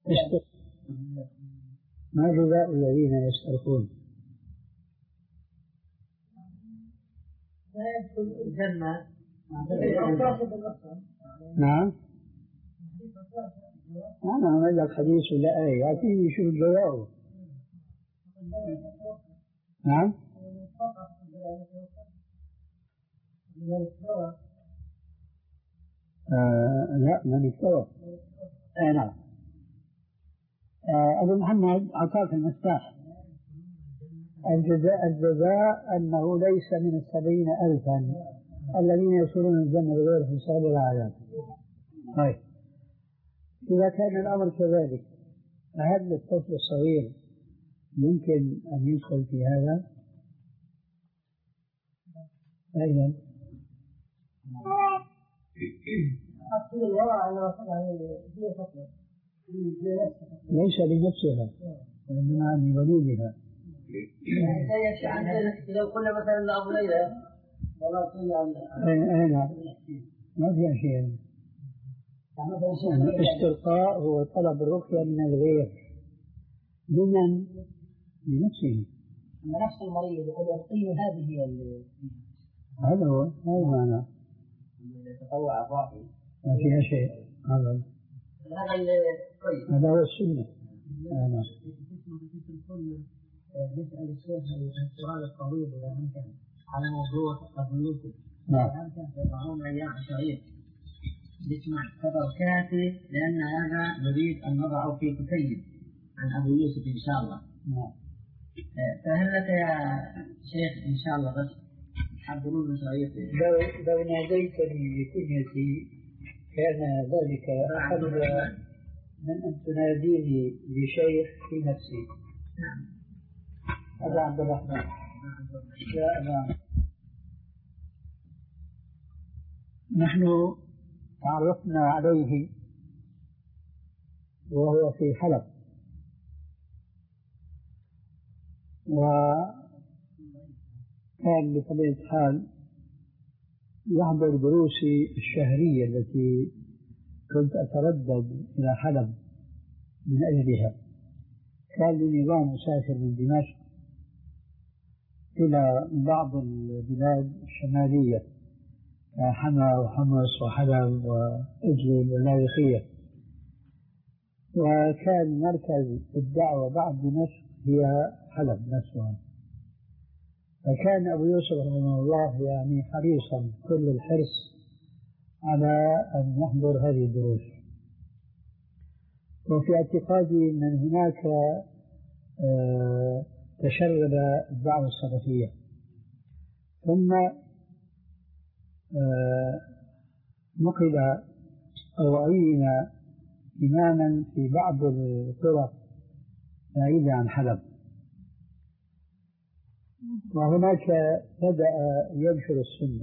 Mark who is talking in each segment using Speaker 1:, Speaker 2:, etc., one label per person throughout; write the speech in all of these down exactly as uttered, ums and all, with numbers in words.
Speaker 1: ما جزاء الذين يسترقون؟
Speaker 2: لا يدخل الجنة.
Speaker 1: نعم أنا ما لك حديث ولا آية يعطيني شو الجواب. نعم آه لا من استوى. آه نعم آه أبو محمد أعطاك المفتاح. الجزاء الجزاء أنه ليس من السبعين ألفا الذين يدخلون الجنة بغير حساب ولا عذاب. طيب إذا كان الأمر كذلك فهل الطفل الصغير يمكن أن يدخل في هذا؟ أيضا ليس لنفسها وإنما لوليدها.
Speaker 2: لو قلنا مثلا لأبو ليلى
Speaker 1: أين ما فيها شيء. الاسترقاء هو طلب الرقية من الغير لمن؟ لنفسه.
Speaker 2: نفس المريض يقول يقين هذه هي
Speaker 1: هذا هو هذا معنى
Speaker 2: تطوع ضعفي
Speaker 1: ما فيها شيء. هذا هذا هو السنة. أنا
Speaker 2: نسأل الشيخ السؤال الطويل إذا أمكن على موضوع البيوت.
Speaker 1: نعم.
Speaker 2: أمكن تضعون أيام شريط نسمع خبر كافي لأن هذا نريد أن نضعه في كتيب عن أبو يوسف إن شاء الله.
Speaker 1: نعم.
Speaker 2: فهل لك يا شيخ إن شاء الله بس تحضرون شريط؟
Speaker 1: لو لو ناديتني بكنيتي كان ذلك أحب من أن تناديني بشيخ في نفسي.
Speaker 2: نعم.
Speaker 1: هذا عبد الرحمن. لا نعم. نحن تعرفنا عليه وهو في حلب وكان بطبيعة الحال يحضر دروسي الشهرية التي كنت أتردد إلى حلب من أجلها. كان لي نظام أسافر من دمشق إلى بعض البلاد الشمالية حما وحمص وحلب وإدلب واللاذقية، وكان مركز الدعوة بعد دمشق هي حلب نفسها. فكان أبو يوسف رحمه الله يعني حريصا كل الحرص على أن يحضر هذه الدروس. وفي اعتقادي من هناك آه تشرب الدعوة السلفية. ثم آه نقل أو عين إماما في بعض القرى بعيدة عن حلب، وهناك بدأ ينشر السنة.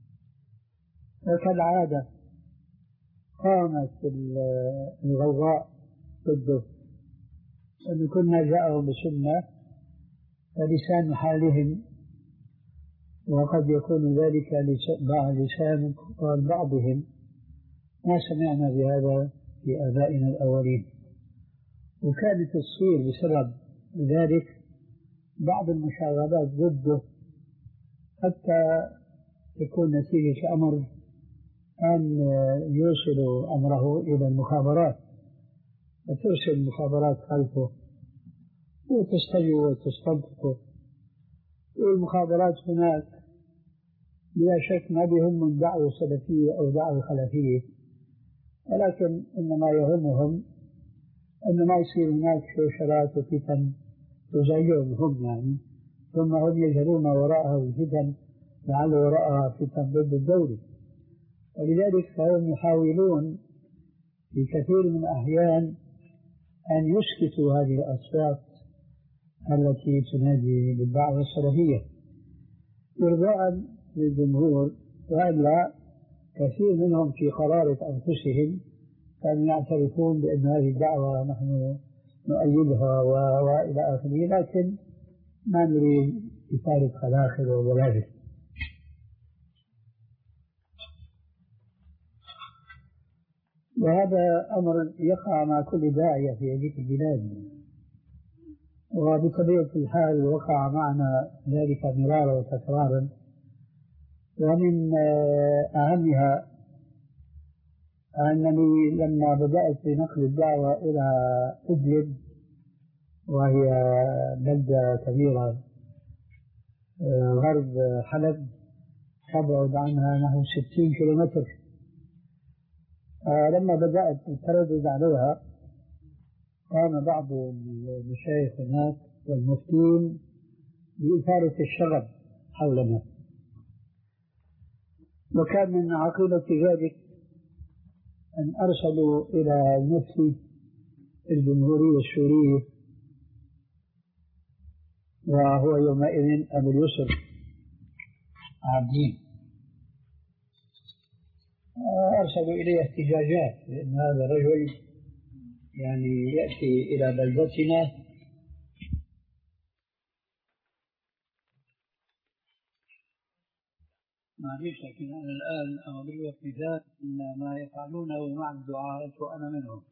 Speaker 1: وكالعادة قامت الغوغاء ضده، أن كنا جاءوا بسنة فلسان حالهم، وقد يكون ذلك لسان قال بعضهم ما سمعنا بهذا في آبائنا الأولين. وكانت تصير بسبب ذلك بعض المشاغبات ضده حتى تكون نتيجة أمر أن يوصل أمره إلى المخابرات، وترسل المخابرات خلفه وتستجوب وتستنطقه. والمخابرات هناك بلا شك ما بهم من دعوة سلفية أو دعوة خلفية، ولكن إنما يهمهم أن ما يصير هناك شوشرات وفتن تزعجهم هم يعني، ثم هم يجهلون وراءها الفتن لعل وراءها فتن ضد الدولة. ولذلك فهم يحاولون في كثير من الأحيان أن يسكتوا هذه الأصوات التي تنادي بالدعوة السلفية إرضاء للجمهور، وإلا كثير منهم في قرارة أنفسهم كانوا يعترفون بأن هذه الدعوة نحن نؤيدها وإلى آخره، لكن ما نريد إثارة خلاخل وبلادل. وهذا أمر يقع مع كل داعية في هذه البلاد، وبطبيعة الحال وقع معنا ذلك مرارا وتكرارا. ومن أهمها أنني لما بدأت بنقل الدعوة إلى إدلب، وهي بلدة كبيرة غرب حلب تبعد عنها نحو ستين كيلومتر، لما بدأت التردد عليها قام بعض المشايخ هناك والمفتين بإثارة الشغب حولنا، وكان من عقيدة ذلك أن أرسلوا إلى المفتي الجمهورية السورية، وهو يومئذ أبو اليسر عابدين، أرسلوا إليه احتجاجات لأن هذا الرجل يعني يأتي إلى بلدتنا معليش، لكن أنا الآن أضرب لك مثال أن ما يفعلونه مع الدعاة وأنا منهم.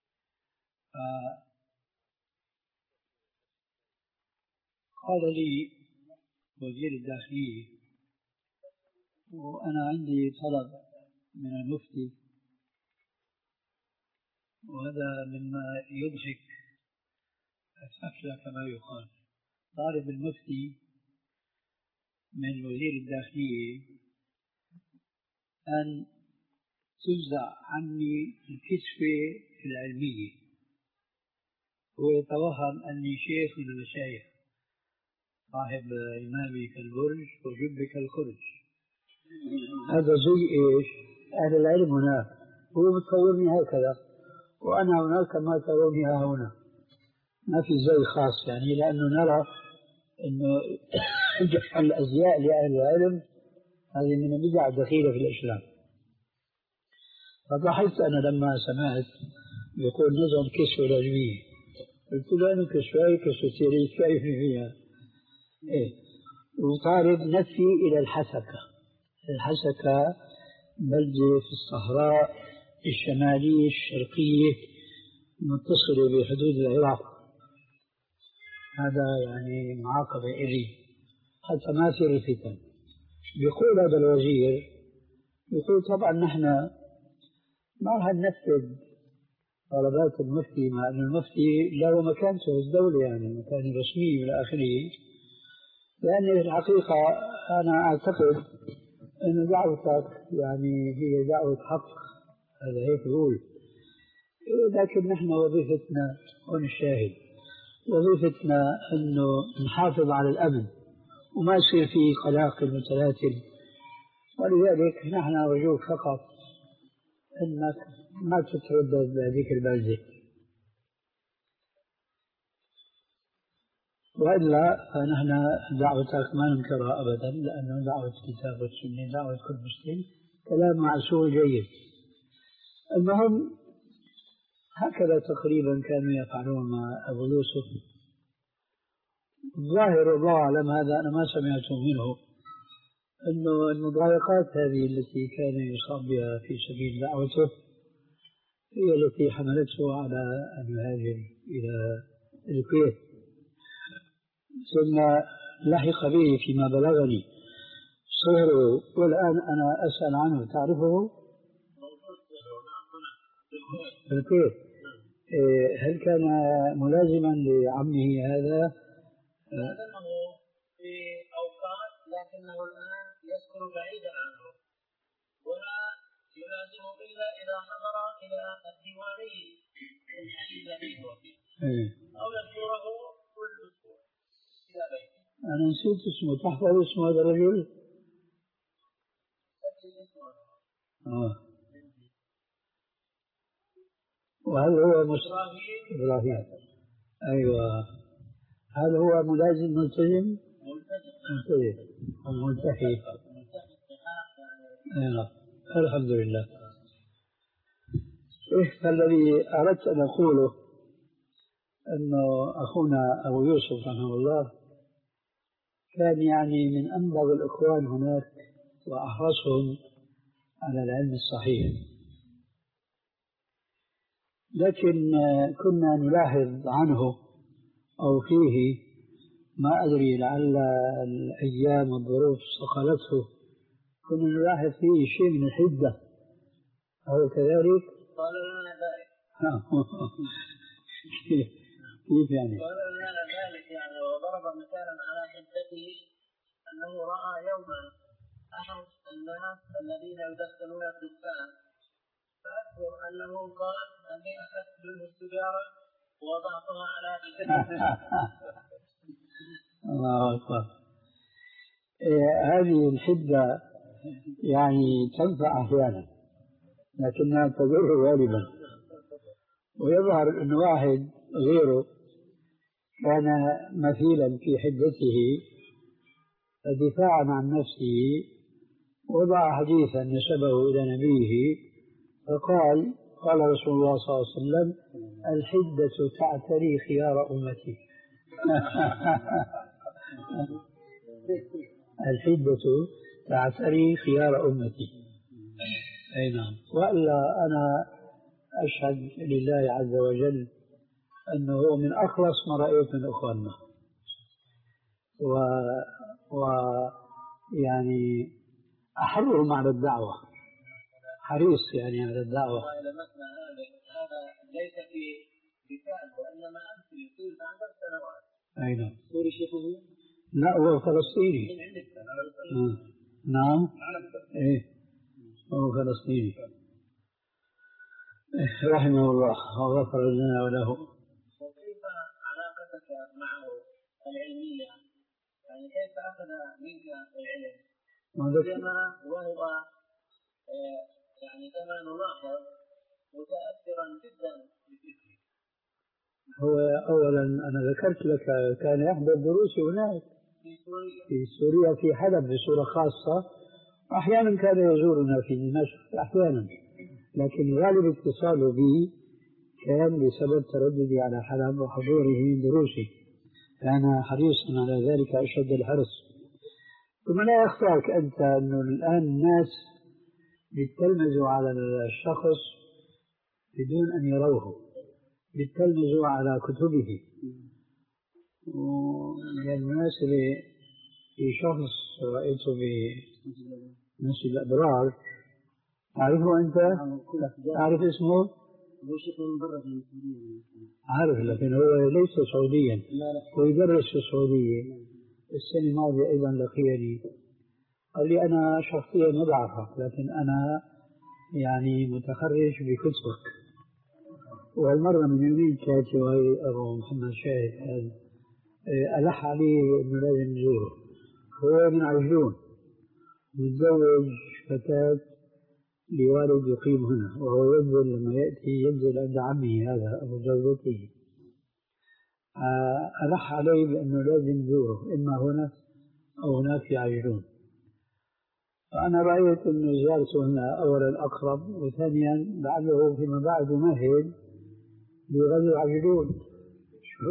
Speaker 1: قال لي وزير الداخلية وأنا عندي طلب من المفتي، وهذا مما يضحك السفلة كما يقال، طالب المفتي من وزير الداخلية أن تنزع عني الكشفة العلمية، ويتوهم أني شيخ من المشايخ صاحب إمامي كالبرج وجب كالخرج. هذا زي إيش؟ أهل العلم هناك، هو متصورني هكذا وأنا هناك ما تروني هنا، ما في زي خاص يعني، لأنه نرى أنه جعل الأزياء لأهل العلم هذه من البدع الدخيلة في الإسلام. فضحكت أنا لما سمعت يقول نظام كسوة العلمية، قلت له أنا كسوة كسوة ليش شايفني فيها إيه؟ وطالب نفي إلى الحسكة. الحسكة بلدة في الصحراء الشمالية الشرقية متصلة بحدود العراق، هذا يعني معاقبة إلي حتى ما في الفتن. يقول هذا الوزير، يقول طبعا نحن ما راح ننفذ طلبات المفتي، مع أن المفتي له مكانته الدولة يعني مكان رسمي إلى آخره، لأن الحقيقة أنا أعتقد أن دعوتك يعني هي دعوة حق، هذا هيك يقول، لكن نحن وظيفتنا ونشاهد، وظيفتنا أنه نحافظ على الأمن وما يصير فيه قلاقل متلاتل، ولذلك نحن نرجوك فقط أنك ما تتردد بهذيك البلدة، وإلا فنحن دعوتك ما ننكرها أبدا، لأنه دعوة الكتاب والسنة دعوة كل مسلم، كلام معسول جيد. المهم هكذا تقريبا كانوا يفعلون مع أبو يوسف. الظاهر والله أعلم، هذا أنا ما سمعته منه، أنه المضايقات هذه التي كان يصاب بها في سبيل دعوته هي التي حملته على أن يهاجر إلى الكويت، ثم لحق به فيما بلغني صهره، والآن أنا أسأل عنه. تعرفه؟ الكويت. هل كان ملازما لعمه هذا؟
Speaker 2: لازمه في أوقات، لكنه الآن يسكن بعيدا عنه، ولا يلازمه إلا إذا حضر إلى الديواني من حي الذي هو فيه، أو يزوره كل أسبوع إلى بيته.
Speaker 1: أنا نسيت اسمه، تحفظ اسم هذا الرجل؟ آه. وهل هو مسلم؟ إبراهيم. أيوة. هل هو ملازم ملتزم؟ ملتزم أو ملتحي؟ أيوة. الحمد لله. إيه، فالذي أردت أن أقوله أنه أخونا أبو يوسف رحمه الله كان يعني من أنبغ الإخوان هناك وأحرصهم على العلم الصحيح، لكن كنا نلاحظ عنه أو فيه، ما أدري لعل الأيام والظروف صقلته، كنا نلاحظ فيه شيء من الحدة، أو كذلك؟
Speaker 2: قال لنا ذلك.
Speaker 1: كيف يعني؟
Speaker 2: قال لنا ذلك يعني، وضرب مثالا على حدته أنه رأى يوما أحد الناس الذين يدخنون الدخان، فأذكر أنه قال أني أخذت منه السجارة ووضعتها على جسده.
Speaker 1: الله أكبر. إيه هذه الحدة يعني تنفع أحيانا لكنها تضر غالبا. ويظهر أن واحد غيره كان مثيلا في حدته دفاعا عن نفسه، وضع حديثا نسبه إلى نبيه فقال: قال رسول الله صلى الله عليه وسلم: الحدة تعتري خيار أمتي. الحدة تعتري خيار أمتي. أي نعم. وإلا أنا أشهد لله عز وجل أنه من أخلص ما رأيت من أخواننا، و... و يعني أحرهم على الدعوة، حريص يعني على الدعوة.
Speaker 2: هذا ليس في مثال وإنما أنت يصير عشر سنوات.
Speaker 1: أي نعم.
Speaker 2: سوري شيخه؟
Speaker 1: لا هو فلسطيني. آه. نعم. إيه هو فلسطيني رحمه الله وغفر لنا وله.
Speaker 2: وكيف علاقتك معه العلمية؟ يعني كيف أخذ منك العلم؟ كما وهو يعني كما نلاحظ متأثرا جدا بفكره.
Speaker 1: هو أولا أنا ذكرت لك كان يحضر دروسي هناك
Speaker 2: في سوريا،
Speaker 1: في سوريا في حلب بصورة خاصة، أحيانا كان يزورنا في دمشق أحيانا، لكن غالب اتصاله بي كان بسبب ترددي على حلب وحضوره دروسي، كان حريصا على ذلك أشد الحرص. ثم لا يخفاك أنت أنه الآن الناس بيتلمذوا على الشخص بدون أن يروه، بيتلمذوا على كتبه. وبالمناسبة في شخص رأيته بمسجد الأبرار، تعرفه أنت؟ تعرف اسمه؟
Speaker 2: هو شيخ من برا في سوريا.
Speaker 1: عارف، لكن هو ليس سعوديا، هو يدرس في السعودية. السنة الماضية أيضا لقيني قال لي: أنا شخصيا ما بعرفك، لكن أنا يعني متخرج بكتبك. والمرة من يومين كانت وهي أبو محمد شاهد ألح عليه إنه لازم نزوره. هو من عجلون متزوج فتاة لوالد يقيم هنا، وهو ينزل لما يأتي ينزل عند عمه هذا أبو زوجته. ألح عليه بأنه لازم نزوره إما هنا أو هناك في عجلون. فأنا رأيت أنه زيارته هنا أولا أقرب، وثانيا لعله فيما بعد مهل لغزو عجلون. شو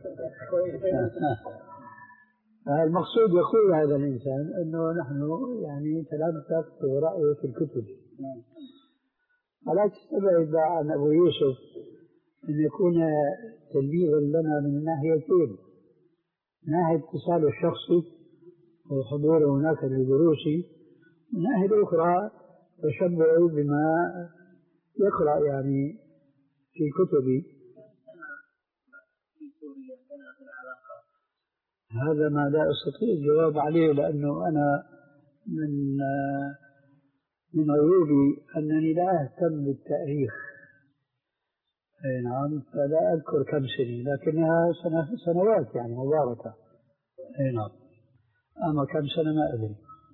Speaker 1: المقصود يقول هذا الإنسان أنه نحن يعني تلامسك في رأيه في الكتب. فلا تستبعد عن أبو يوسف أن يكون تلميذا لنا من ناحيتين: من ناحية اتصاله الشخصي وحضوره هناك لدروسي، من ناحية أخرى تشبعه بما يقرأ يعني في كتبي. هذا ما لا أستطيع الجواب عليه، لأنه أنا من من عيوبي أنني لا أهتم بالتاريخ. أي نعم، فلا أذكر كم سنة، لكنها سنوات يعني مباركة. أي نعم، أما كم سنة ما أدري.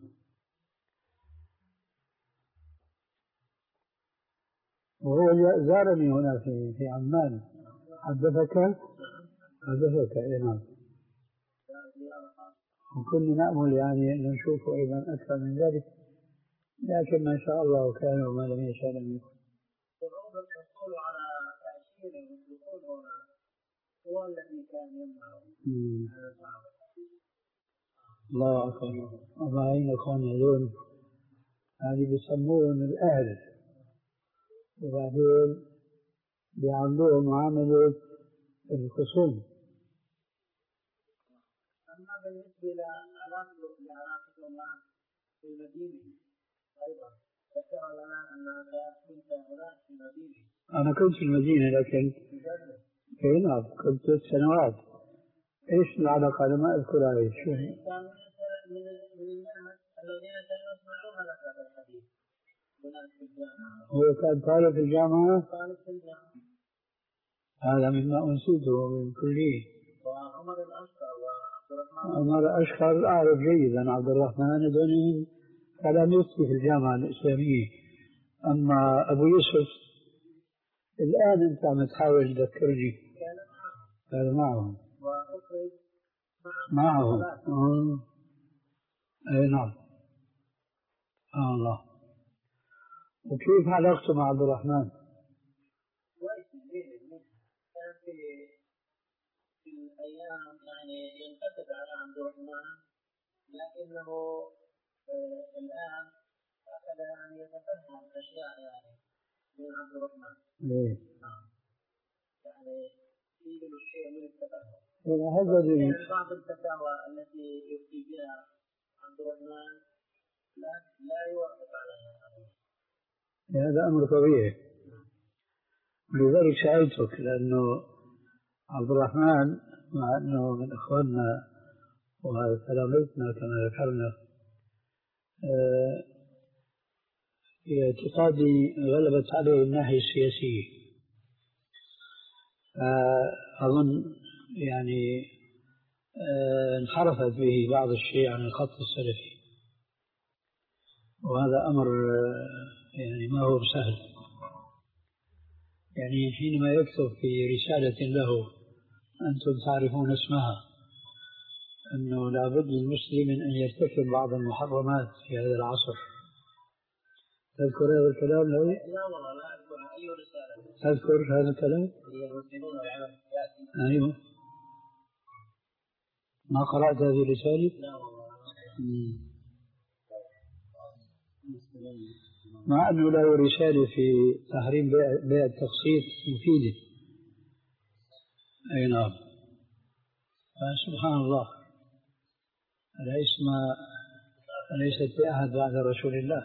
Speaker 1: وهو زارني هنا في في عمان. حدثك حدثك أي نعم. وكنا نأمل يعني أن نشوفه أيضا أكثر من ذلك، لكن ما شاء الله كان وما لم يشاء لم يكن.
Speaker 2: الحصول على تأشيره والدخول هنا هو الذي كان يمنعه.
Speaker 1: الله أكبر. أربعين أخوان هذول هذه بيسموهم الأهل، وبعدين بيعاملوه معاملة الخصوم.
Speaker 2: أما بالنسبة لعلاقته الله في المدينة أيضا ذكر لنا أنك كنت هناك في المدينة.
Speaker 1: أنا كنت في المدينة لكن إيه نعم كنت ثلاث سنوات. إيش العلاقة؟ أنا ما أذكرها. إيش شو
Speaker 2: كان من من الناس الذين كانوا يسمعون لك هذا الحديث هناك في الجامعة.
Speaker 1: هو كان طالب في الجامعة؟
Speaker 2: طالب في الجامعة.
Speaker 1: هذا مما أنسيته من كلية.
Speaker 2: وعمر الأشقر وعبد الرحمن.
Speaker 1: عمر الأشقر أعرف جيدا. عبد الرحمن هذول تلاميذي في الجامعة الإسلامية. أما أبو يوسف الآن أنت عم تحاول تذكرني.
Speaker 2: كان معهم.
Speaker 1: كان معهم.
Speaker 2: وأخرج
Speaker 1: معهم. معهم. أي نعم. آه الله. وكيف علاقته مع عبد الرحمن؟
Speaker 2: كويس جدا. كان في في الأيام يعني ينتقد على عبد الرحمن لكنه آه الآن أخذ يعني يتفهم أشياء يعني من عبد الرحمن.
Speaker 1: إيه.
Speaker 2: آه. يعني يجب الشيء من التفهم.
Speaker 1: هذا
Speaker 2: يعني بعض الفتاوى التي يفتي بها عبد الرحمن لا لا يوافق عليها.
Speaker 1: هذا أمر طبيعي. لذلك سألتك لأنه عبد الرحمن مع أنه من إخواننا وتلامذتنا كما ذكرنا في اعتقادي غلبت عليه الناحية السياسية. أظن يعني انحرفت به بعض الشيء عن الخط السلفي، وهذا أمر يعني ما هو سهل. يعني حينما يكتب في رسالة له أنتم تعرفون اسمها أنه لابد للمسلم أن يرتكب بعض المحرمات في هذا العصر. تذكر هذا الكلام له؟
Speaker 2: لا والله لا أذكر أي رسالة.
Speaker 1: تذكر هذا الكلام؟ أيوه. ما قرأت هذه الرسالة؟
Speaker 2: لا والله.
Speaker 1: مع أنه له رسالة في تحريم بيع التقسيط مفيدة. أي نعم. سبحان الله. أليس ما أليست أحد بعد رسول الله.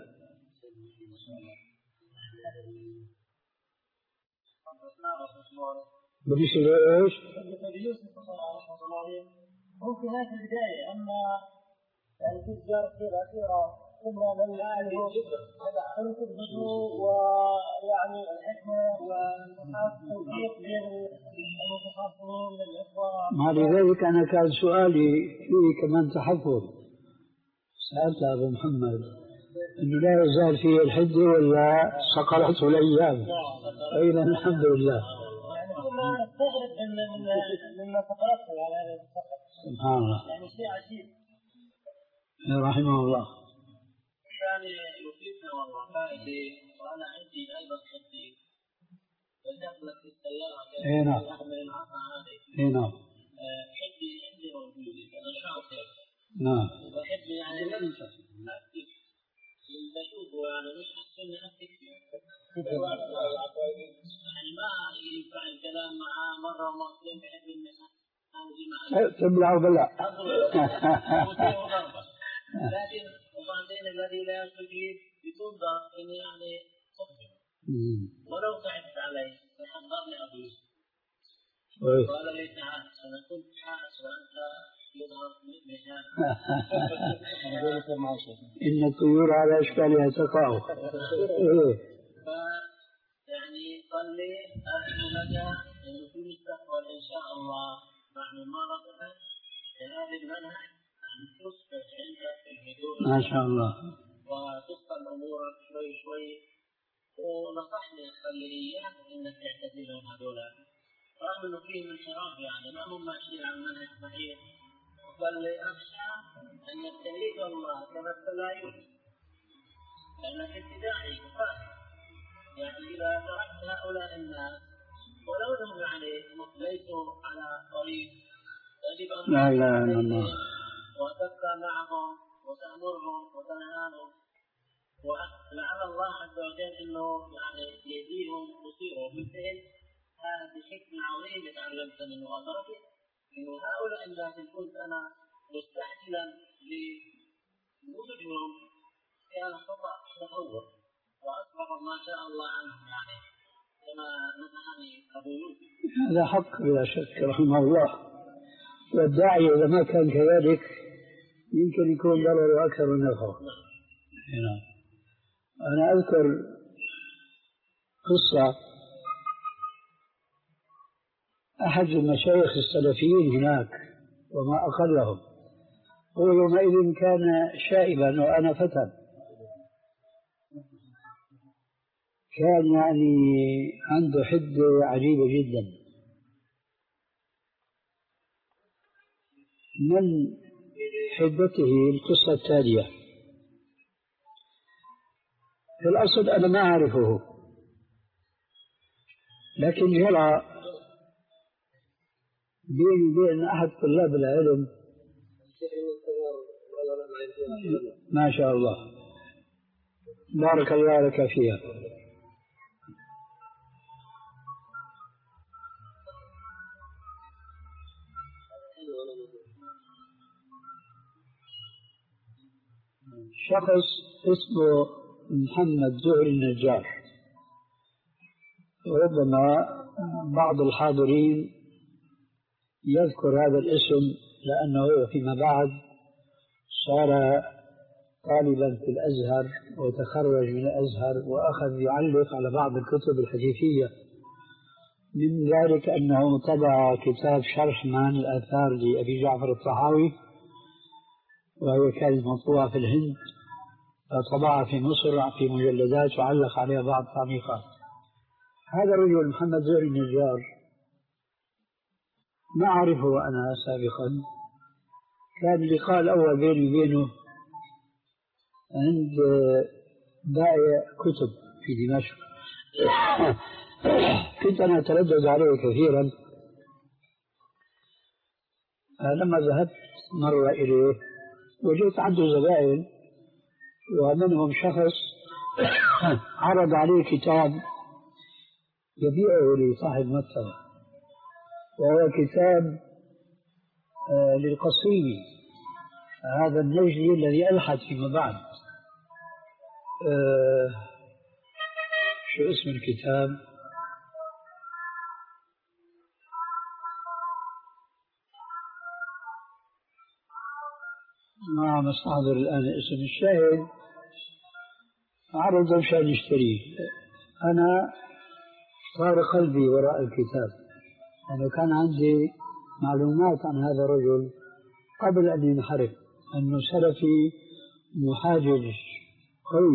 Speaker 1: بالنسبة لإيش؟
Speaker 2: هو في هذه البداية أما يعني في الزيارة الأخيرة ثم من يعرفه فلتثبتوا ويعني الحكمة والتوفيق بين المتخاصمين للإخوة.
Speaker 1: مع لذلك أنا كان سؤالي فيه كمان تحفظ. سألت أبو محمد إنه لا يزال فيه الحدة ولا صقلته الأيام. أيضا الحمد لله.
Speaker 2: يعني كنا نستغرب مما فقرته على هذا الفقر.
Speaker 1: سبحان الله.
Speaker 2: يعني شيء عجيب.
Speaker 1: رحمه الله.
Speaker 2: كان يفيدنا والله فائدة وأنا عندي أيضا حدي ودخلت في السيارة.
Speaker 1: إيه نعم. إيه نعم.
Speaker 2: حدي عندي موجودة أنا شاطر.
Speaker 1: نعم.
Speaker 2: وحدي يعني لم أكتب بشوفه يعني مش أحسن أكتب يعني ما ينفع الكلام معاه مرة ومرتين بحب الناس
Speaker 1: تبلع وبلع.
Speaker 2: لكن وبعدين الذي لا يستجيب بتنظر إني يعني صفر ولو تعبت عليه فحضرني أبو يوسف قال لي تعال أنا كنت حاسس وأنت يظهر مهان.
Speaker 1: إن الطيور على أشكالها تقع.
Speaker 2: يعني قال لي أرجو لك أنه في المستقبل إن شاء الله مع ممارسة هذا المنهج أن تصبح عندك الهدوء
Speaker 1: ما شاء الله
Speaker 2: وتبقى الأمور شوي شوي. ونصحني قال لي إياك إنك تعتزلهم هذول رغم إنه فيهم انحراف يعني ما هم ماشيين على المنهج صحيح. قال لي أخشى أن يبتليك الله كما ابتلى يوسف لأنك ابتدائي فاسد. يعني إذا تركت هؤلاء الناس ولو انهم يعني ليسوا على طريق يجب ان
Speaker 1: لا اله الا الله
Speaker 2: وتبقى معهم وتامرهم وتنهاهم ولعل الله عز وجل انه يعني يهديهم ويصيرهم مثل هذه حكمة عظيمة تعلمت منه وأدركت إنه هؤلاء الناس كنت أنا مستعجلا لوجودهم كان خطأ تطور وأصبح ما شاء الله عنهم يعني كما نصحني أبو يوسف.
Speaker 1: هذا حق بلا شك رحمه الله، والداعي إذا ما كان كذلك يمكن يكون ضرره أكثر من نفعه. نعم. أنا أذكر قصة أحد المشايخ السلفيين هناك وما أقلهم، هو يومئذ كان شائبا وأنا فتى، كان يعني عنده حدة عجيبة جدا. من حدته القصة التالية. في الأصل أنا ما أعرفه، لكن جرى بيني وبين أحد طلاب العلم ما شاء الله بارك الله لك فيها. شخص اسمه محمد زهري النجار، وربما بعض الحاضرين يذكر هذا الاسم لأنه فيما بعد صار طالبا في الأزهر وتخرج من الأزهر وأخذ يعلق على بعض الكتب الحديثية. من ذلك أنه طبع كتاب شرح معاني الآثار لأبي جعفر الطحاوي، وهي كانت مطبوعة في الهند، فطبعها في مصر في مجلدات وعلق عليها بعض التعليقات. هذا الرجل محمد زهري النجار ما أعرفه أنا سابقا، كان اللقاء الأول بيني وبينه عند بائع كتب في دمشق. كنت أنا أتردد عليه كثيرا، لما ذهبت مرة إليه وجدت عنده زبائن، ومنهم شخص عرض عليه كتاب يبيعه لصاحب مكتبة، وهو كتاب للقصيمي، هذا النجدي الذي ألحد فيما بعد. أه شو اسم الكتاب؟ ما عم استحضر الآن اسم. الشاهد عرض مشان يشتريه، أنا صار قلبي وراء الكتاب، لأنه كان عندي معلومات عن هذا الرجل قبل أن ينحرف، أنه سلفي محاجج قوي،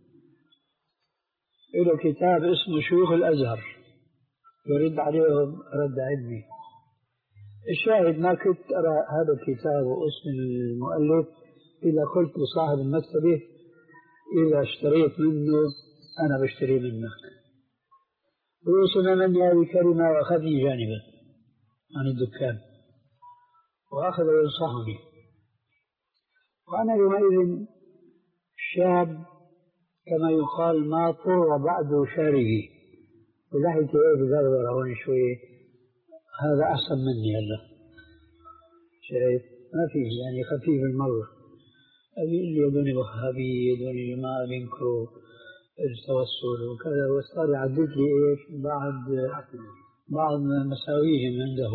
Speaker 1: له كتاب اسمه شيوخ الأزهر يرد عليهم رد علمي. الشاهد ما كنت أرى هذا الكتاب واسم المؤلف إلا قلت لصاحب المكتبة إذا اشتريت منه أنا بشتري منك، وسمع مني هذه كلمة وأخذني جانبا عن الدكان وأخذ ينصحني. وأنا يومئذ شاب كما يقال ما طر بعد شاربي، ولحيته ايه بذرة هون شوية، هذا أحسن مني هلا، شايف ما فيه يعني خفيف المرة. أبي اللي يدوني وهابي يدوني ما بينكروا التوسل وكذا، وصار يعدد لي ايش بعد بعض مساويهم عنده،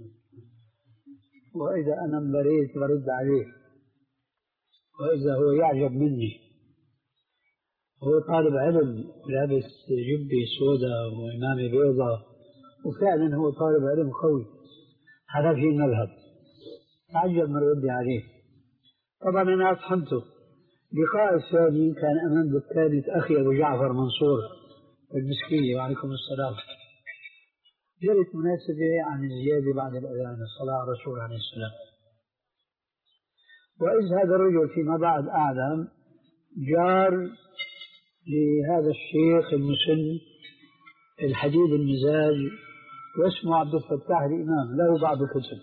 Speaker 1: وإذا أنا انبريت برد عليه، وإذا هو يعجب مني. هو طالب علم لابس جبة سوداء وإمامة بيضاء، وفعلا هو طالب علم قوي حنفي المذهب، تعجب من ردي عليه. طبعا أنا أفهمته. لقاء الثاني كان أمام دكانة أخي أبو جعفر منصور المسكية، وعليكم السلام. جرت مناسبة عن الزيادة بعد الأذان، الصلاة على الرسول عليه السلام. وإذ هذا الرجل فيما بعد أعلم جار لهذا الشيخ المسن الحديد المزاج، واسمه عبد الفتاح الإمام، له بعض الكتب،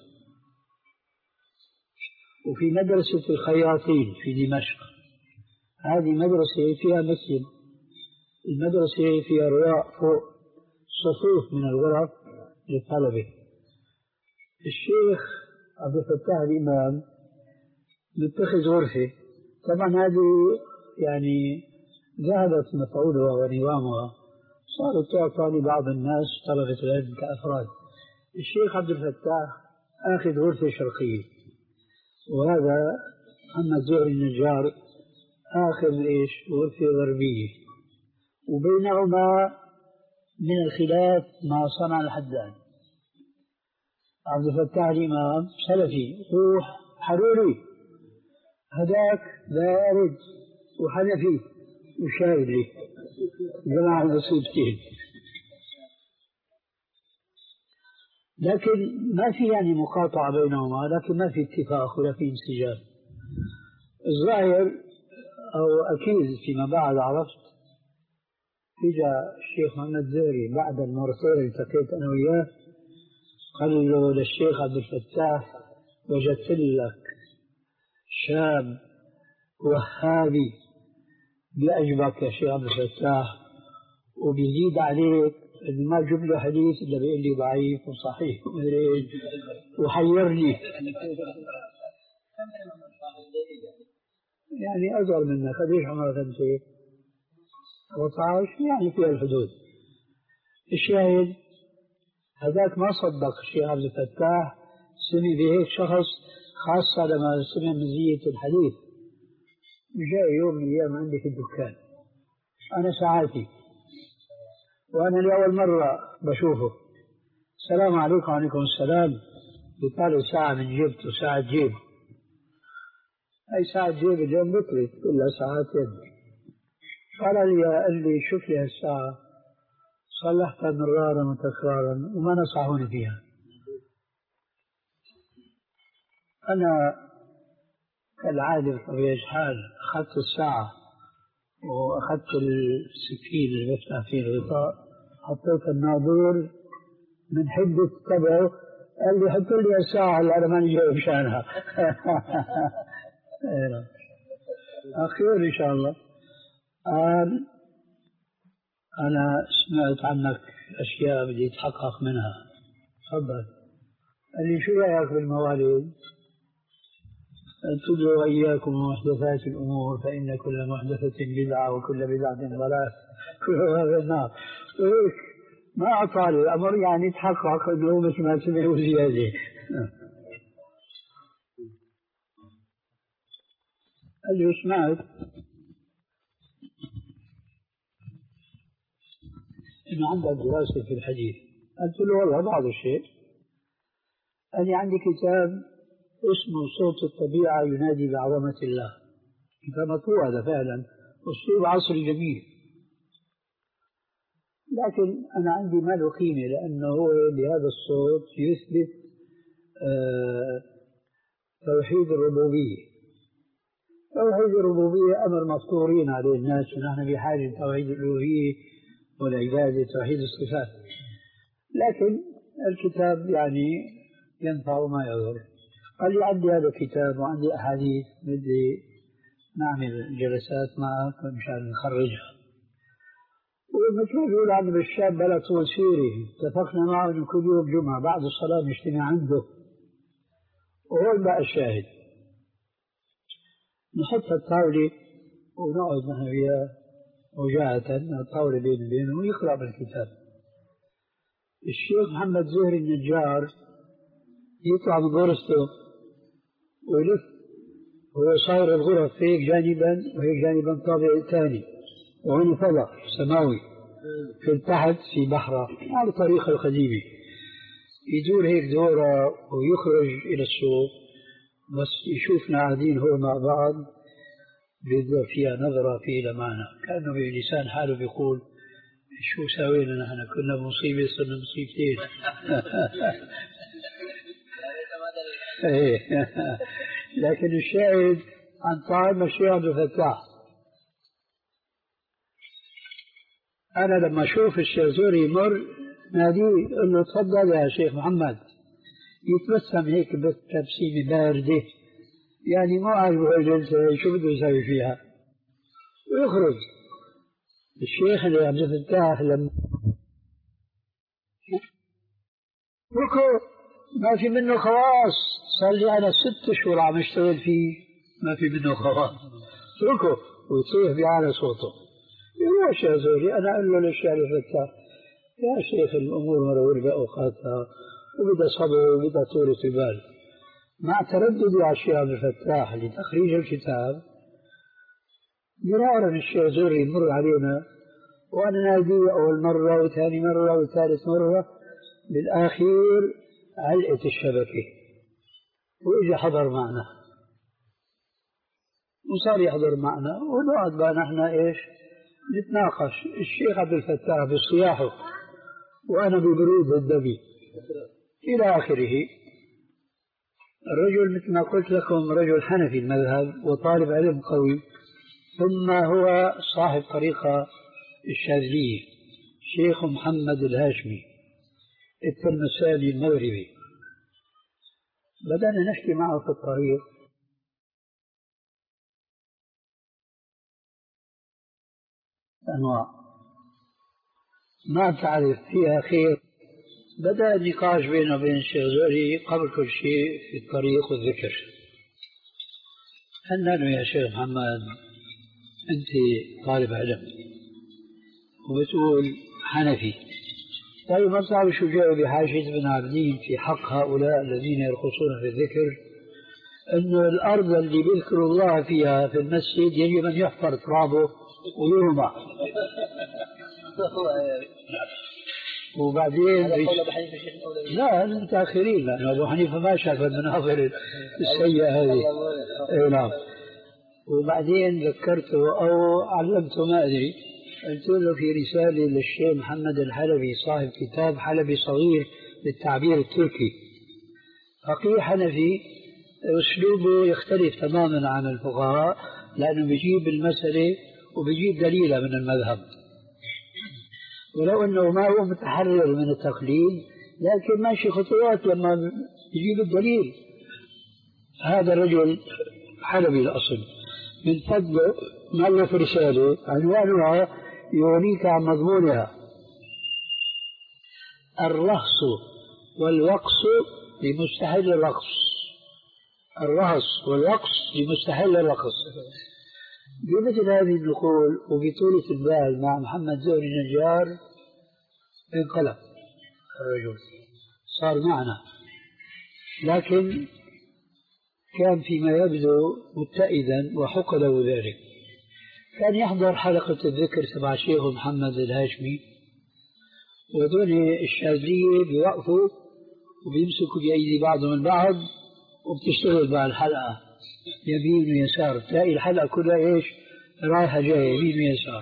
Speaker 1: وفي مدرسة الخياطين في دمشق. هذه مدرسة فيها مسجد، المدرسة فيها رواق فوق، صفوف من الغرف للطلبة. الشيخ عبد الفتاح الإمام متخذ غرفة، طبعا هذه يعني ذهبت مفعولها ونظامها، صارت تعطى لبعض الناس طلبة العلم كأفراد. الشيخ عبد الفتاح آخذ غرفة شرقية، وهذا محمد زهري النجار آخذ إيش غرفة غربية، وبينهما من الخلاف ما صنع الحداد. عبد الفتاح الإمام سلفي روح حروري، هداك بارد وحنفي وشاذلي، جماعة مصيبتين. لكن ما في يعني مقاطعة بينهما، لكن ما في اتفاق ولا في انسجام. الظاهر أو أكيد فيما بعد عرفت، إجا الشيخ محمد زهري بعد المرتين اللي التقيت أنا وياه، قال له للشيخ عبد الفتاح وجدت لك شاب وهابي بيعجبك يا شيخ عبد الفتاح، وبيزيد عليك إنه ما جاب له حديث إلا بيقول لي ضعيف وصحيح وحيرني. يعني أصغر منك، قديش عمرك أنت؟ أربعة عشر، يعني في الحدود. الشاهد هذاك ما صدق الشيخ عبد الفتاح، سمي بهيك شخص، خاصة لما سمع مزية الحديث. وجاء يوم من الأيام عندي في الدكان، أنا ساعاتي وأنا لأول مرة بشوفه، السلام عليكم. وعليكم السلام. بيطالع ساعة من جيبته، ساعة جيب، أي ساعة جيب اليوم بطلت كلها ساعات يد. قال لي قال لي شوف لي هالساعة صلحتها مرارا وتكرارا وما نصحوني فيها. أنا كالعادة بطبيعة الحال أخذت الساعة وأخذت السكين اللي بفتح فيه الغطاء، حطيت الناظور من حدة تبعه، قال لي حط لي الساعة اللي أنا ماني جاي مشانها. أخير إن شاء الله. قال أنا سمعت عنك أشياء بدي أتحقق منها، تفضل. قال لي شو رأيك بالموالد؟ قلت له وإياكم ومحدثات الأمور فإن كل محدثة بدعة وكل بدعة ضلالة كلها في النار. وهيك ما أعطى لي الأمر يعني تحقق أنه مثل ما سمعوا زيادة. قال لي سمعت إنه عندك دراسة في الحديث. قلت له والله بعض الشيء. قال لي عندي كتاب اسمه صوت الطبيعة ينادي بعظمة الله، فمطبوع هذا فعلا، أسلوب عصري جميل، لكن أنا عندي ما له قيمة، لأنه هو بهذا الصوت يثبت آه توحيد الربوبية. توحيد الربوبية أمر مفطورين عليه الناس، ونحن بحاجة توحيد الألوهية والعبادة، توحيد الصفات. لكن الكتاب يعني ينفع وما يضر. قال لي عندي هذا الكتاب وعندي أحاديث بدي نعمل جلسات معك مشان نخرجها. ومثل ما بيقول عم الشاب بلا طول سيري، اتفقنا معه انه كل يوم جمعة بعد الصلاة نجتمع عنده، وهون بقى الشاهد. نحط الطاولة ونقعد نحن وياه وجاهة الطاولة بين وبينه ويقرأ بالكتاب. الشيخ محمد زهري النجار يطلع من غرفته ويلف، هو صاير الغرف هيك جانبا وهيك جانبا طابع ثاني، وهنا فضاء سماوي في تحت في بحرة على الطريقة القديمة، يدور هيك دورة ويخرج إلى السوق، بس يشوفنا قاعدين هو مع بعض بيقدر فيها نظرة في لمعنى، كأنه بلسان حاله بيقول شو سوينا نحن، كنا بمصيبة صرنا مصيبتين. لكن الشاهد عن طعام الشيخ عبد الفتاح، أنا لما أشوف الشيخ زهري يمر ناديه قل له تفضل يا شيخ محمد، يتبسم هيك بتبسيمة باردة، يعني مو عاجبه الجلسة شو بده يسوي فيها ويخرج. الشيخ عبد الفتاح لما اتركه، ما في منه خواص، صار لي أنا ست شهور عم اشتغل فيه، ما في منه خواص، اتركه ويصيح بيعلى صوته. يروح يا زوجي، أنا أقول له ليش يا فتاح يا شيخ الأمور مروّر بأوقاتها وبدأ صبر وبدأ طولة بال. مع ترددي على الشيخ عبد الفتاح لتخريج الكتاب مرارا الشيخ زوري يمر علينا وأنا ناديه أول مرة وثاني مرة وثالث مرة، بالآخير علقت الشبكة وإجا حضر معنا وصار يحضر معنا ونقعد بقى نحن إيش نتناقش، الشيخ عبد الفتاح بصياحه وأنا ببرود الدبي إلى آخره. الرجل مثل ما قلت لكم رجل حنفي المذهب وطالب علم قوي، ثم هو صاحب طريقة الشاذلية، شيخ محمد الهاشمي التلمساني المغربي. بدأنا نحكي معه في الطريق، أنواع ما تعرف فيها خير. بدأ النقاش بينه وبين الشيخ زوري قبل كل شيء في الطريق والذكر. قلنا له يا شيخ محمد أنت طالب علم وبتقول حنفي، طيب ما صعب شو جاء بحاشية ابن عابدين في حق هؤلاء الذين يرقصون في الذكر أنه الأرض اللي بيذكر الله فيها في المسجد يجب أن يحفر ترابه ويرمى. وبعدين لا المتأخرين، لأن أبو حنيفة ما شاف المناظر السيئة هذه. اي نعم. وبعدين ذكرته أو علمته ما أدري، قلت له في رسالة للشيخ محمد الحلبي صاحب كتاب حلبي صغير للتعبير التركي، فقيه حنفي أسلوبه يختلف تماما عن الفقهاء لأنه بيجيب المسألة وبيجيب دليلها من المذهب، ولو أنه ما هو متحرر من التقليد لكن ماشي خطوات لما يجيب الدليل. هذا الرجل حلبي الأصل، من فضله مؤلف رسالة عنوانها يغنيك عن مضمونها: الرهص والوقص لمستحل الرقص. الرهص والوقص لمستحل الرقص. بمثل هذه النقول وبطولة البال مع محمد زهري النجار انقلب الرجل، صار معنا، لكن كان فيما يبدو متئدا وحق له ذلك. كان يحضر حلقة الذكر تبع شيخ محمد الهاشمي، ودون الشاذلية بيوقفوا وبيمسكوا بأيدي بعضهم البعض وبتشتغل مع الحلقة يمين ويسار، تلاقي الحلقة كلها ايش رايحة جاية يمين ويسار.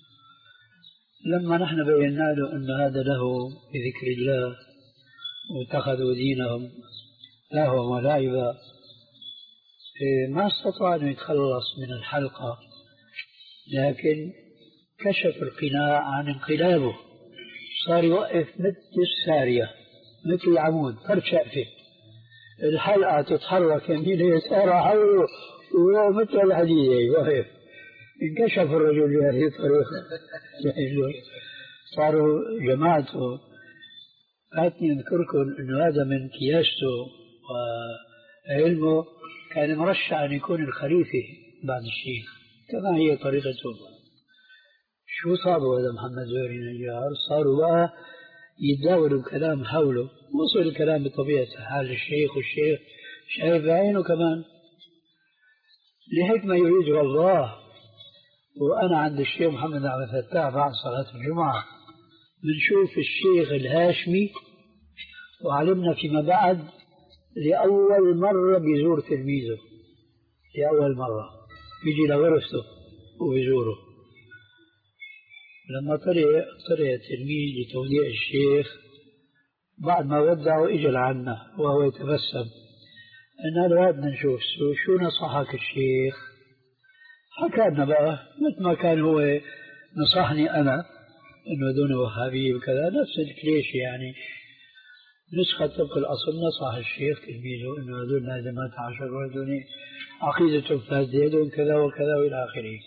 Speaker 1: لما نحن بينا له أن هذا له بذكر الله واتخذوا دينهم لهوا ولعبا، ما استطاع أن يتخلص من الحلقة، لكن كشف القناع عن انقلابه، صار يوقف مثل السارية مثل العمود فرد شقفة، الحلقة تتحرك يمين يسار حوله وهو مثل الحديد واقف. انكشف الرجل بهذه الطريقة. صاروا جماعته. فاتني أذكركم أنه هذا من كياسته وعلمه كان مرشح أن يكون الخليفة بعد الشيخ كما هي طريقته. شو صابوا هذا محمد زهري النجار؟ صاروا بقى يتداولوا الكلام حوله، وصل الكلام بطبيعة حال الشيخ، والشيخ شايف بعينه كمان لحكمة يريدها الله. وأنا عند الشيخ محمد عبد الفتاح بعد صلاة الجمعة بنشوف الشيخ الهاشمي، وعلمنا فيما بعد لأول مرة بيزور تلميذه، لأول مرة بيجي لغرفته وبيزوره. لما طلع طلع التلميذ لتوديع الشيخ بعد ما ودعه اجى لعنا وهو يتبسم، قلنا له بدنا نشوف شو نصحك الشيخ. حكى لنا بقى مثل ما كان هو نصحني انا انه دون وهابيه وكذا، نفس الكليش يعني نسخه طبق الاصل. نصح الشيخ تلميذه انه هذول لازم ما تعاشروا، هذول عقيدتهم فاسده، هذول كذا وكذا والى اخره.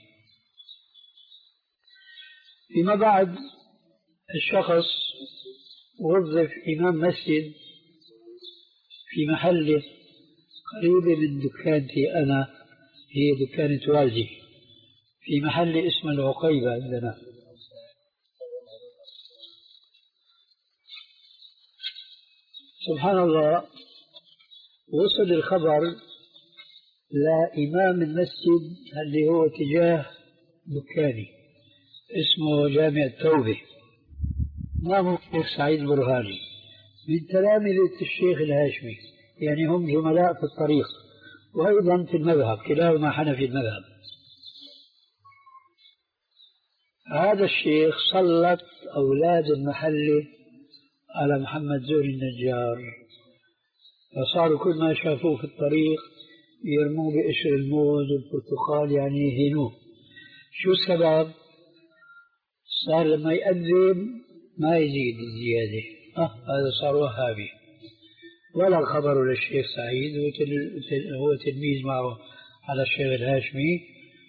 Speaker 1: فيما بعد الشخص وظف إمام مسجد في محل قريب من دكانتي أنا، هي دكانة والدي، في محل اسمه العقيبة عندنا. سبحان الله، وصل الخبر لإمام المسجد اللي هو تجاه دكاني، اسمه جامع التوبة، إمامه الشيخ سعيد البرهاني، من تلامذة الشيخ الهاشمي، يعني هم زملاء في الطريق وأيضا في المذهب، كلاهما حنفي المذهب. هذا الشيخ سلط أولاد المحلة على محمد زهري النجار، فصاروا كل ما شافوه في الطريق يرموه بقشر الموز والبرتقال، يعني يهينوه. شو السبب؟ صار لما يأذن ما يزيد الزيادة، أه هذا صار وهابي. ولا خبر للشيخ سعيد، هو تلميذ معه على الشيخ الهاشمي،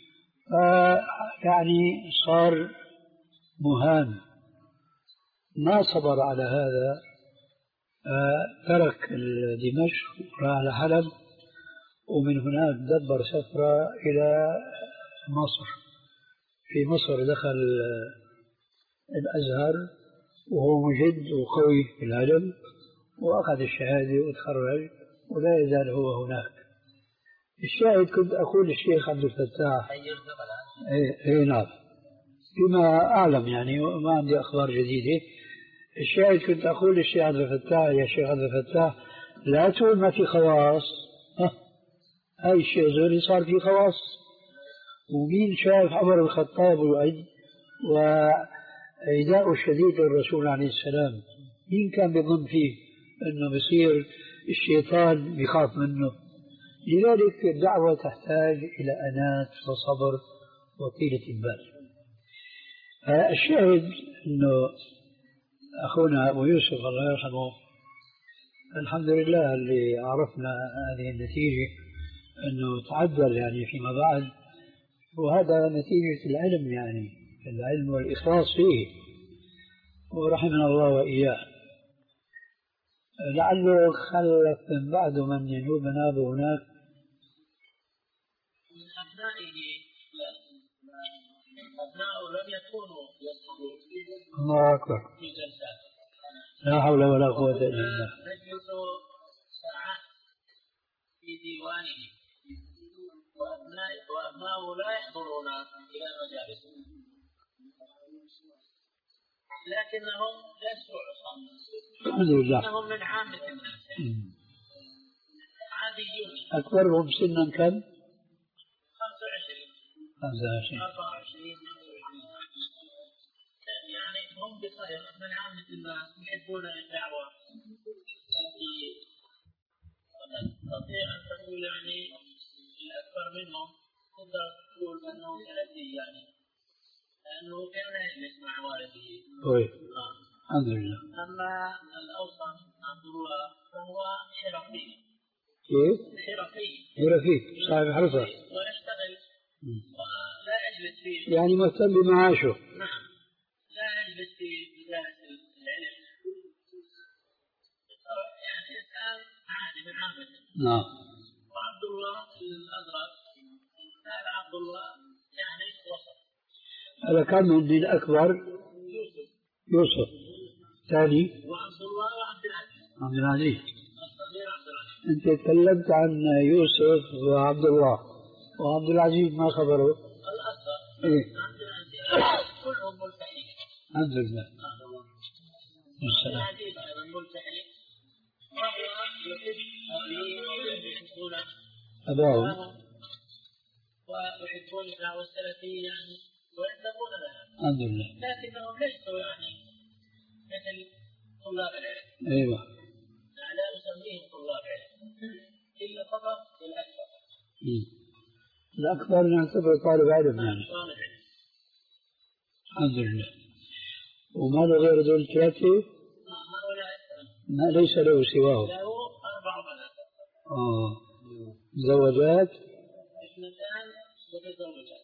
Speaker 1: يعني صار مهان. ما صبر على هذا، ترك دمشق وراح على حلب، ومن هناك دبر سفرة إلى مصر. في مصر دخل الأزهر وهو مجد وقوي في العلم، وأخذ الشهادة وتخرج، ولا يزال هو هناك. الشاهد كنت أقول للشيخ عبد الفتاح، إيه نعم، بما أعلم يعني ما عندي أخبار جديدة. الشاهد كنت أقول للشيخ عبد الفتاح، يا شيخ عبد الفتاح لا تقول ما في خواص، هاي الشيء زوري صار في خواص. ومين شاف عمر الخطاب وعد وعداء الشديد للرسول عليه السلام، مين كان بيظن فيه أنه بصير الشيطان بيخاف منه؟ لذلك الدعوة تحتاج إلى أنات وصبر وطيلة البال. الشاهد أنه أخونا أبو يوسف الله يرحمه، الحمد لله اللي عرفنا هذه النتيجة، أنه تعدل يعني فيما بعد، وهذا نتيجة العلم، يعني العلم والإخلاص فيه، ورحمنا الله وإياه. لعله خلف من بعد من ينوب منابه هناك
Speaker 2: من أبنائه. أبناؤه لم يكونوا يصلون
Speaker 1: الله أكبر،
Speaker 2: في جلسات،
Speaker 1: لا حول ولا قوة إلا بالله.
Speaker 2: نجلس ساعات في ديوانه، وأبناؤه لا يحضرون إلى المجالس، لكنهم ليسوا عصاة،
Speaker 1: الحمد لله،
Speaker 2: إنهم من عامة الناس عاديون.
Speaker 1: أكبرهم سنا كم؟
Speaker 2: خمسة وعشرين
Speaker 1: خمسة وعشرين
Speaker 2: أربعة وعشرين يعني هم بصير من عامة الناس يحبون الدعوة. تستطيع أن تقول يعني الأكبر منهم تقدر تقول أنه سلفي، يعني لأنه كان يجلس مع والده.
Speaker 1: طيب آه. الحمد لله.
Speaker 2: أما الأوسط عبد الله فهو حرفي.
Speaker 1: كيف؟
Speaker 2: حرفي
Speaker 1: حرفي صاحب حرفة،
Speaker 2: ويشتغل ولا يجلس فيه،
Speaker 1: يعني مهتم بمعاشه.
Speaker 2: نعم، لا يجلس في مجالس العلم، يعني إنسان عادي من عامته.
Speaker 1: نعم.
Speaker 2: وعبد الله الأزرق هذا عبد الله يعني وسط.
Speaker 1: هذا كان من الدين الأكبر
Speaker 2: يوسف
Speaker 1: يوسف ثاني
Speaker 2: وعبد الله وعبد العزيز
Speaker 1: عبد العزيز.
Speaker 2: الصغير عبد العزيز.
Speaker 1: أنت تكلمت عن يوسف وعبد الله وعبد العزيز، ما خبره؟
Speaker 2: الأصغر
Speaker 1: إيه؟
Speaker 2: عبد العزيز كلهم ملتحين
Speaker 1: الحمد لله.
Speaker 2: عبد العزيز أيضا ملتحي، وهو يحب أبيه ويحبون
Speaker 1: أباه
Speaker 2: ويحبون الدعوة السلفية يعني وينتمون لها،
Speaker 1: الحمد لله،
Speaker 2: لكنهم ليسوا يعني مثل طلاب العلم.
Speaker 1: أيوه،
Speaker 2: لا نسميهم طلاب علم إلا فقط الأكبر.
Speaker 1: الأكبر نعتبر طالب علم يعني.
Speaker 2: طالب علم.
Speaker 1: الحمد لله. وما له غير دول ثلاثة؟ ما ليس له سواه.
Speaker 2: له أربع بنات.
Speaker 1: آه زوجات؟
Speaker 2: اثنتان متزوجات.